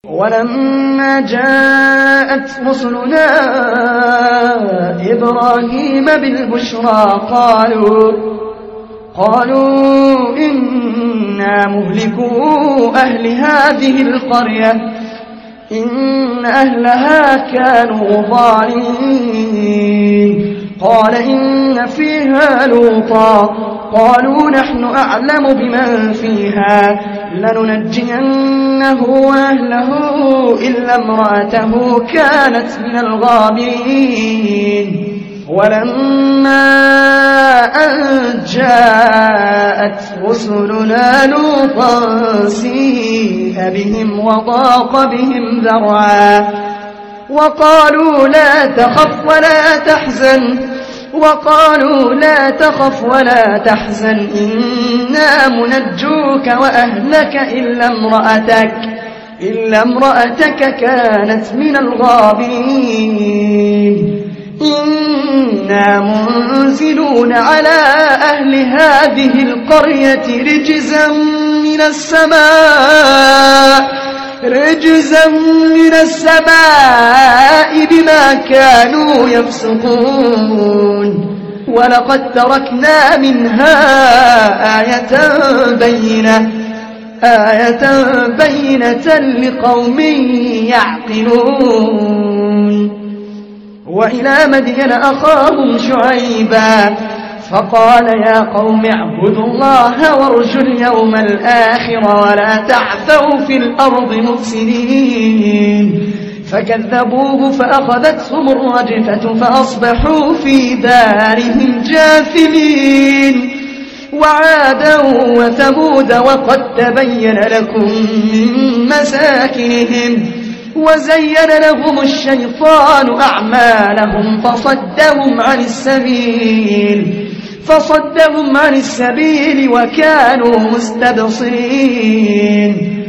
ولما جاءت رسلنا إبراهيم بالبشرى قالوا إنا مهلكو أهل هذه القرية إن أهلها كانوا ظالمين قال إن فيها لوطا قالوا نحن أعلم بمن فيها لننجينه وأهله إلا امرأته كانت من الغابرين ولما أن جاءت رسلنا لوطا سيء بهم وضاق بهم ذرعا وقالوا لا تخف ولا تحزن إنا منجوك وأهلك إلا امرأتك كانت من الغابرين إنا منزلون على أهل هذه القرية رجزا من السماء بما كانوا يفسقون ولقد تركنا منها آية بينة لقوم يعقلون وإلى مدين أخاهم شعيبا فقال يا قوم اعبدوا الله وارجوا اليوم الآخر ولا تعثوا في الأرض مفسدين فكذبوه فأخذتهم الرجفة فأصبحوا في دارهم جاثمين وعادا وثمود وقد تبين لكم من مساكنهم وزين لهم الشيطان أعمالهم فصدهم عن السبيل وكانوا مستبصرين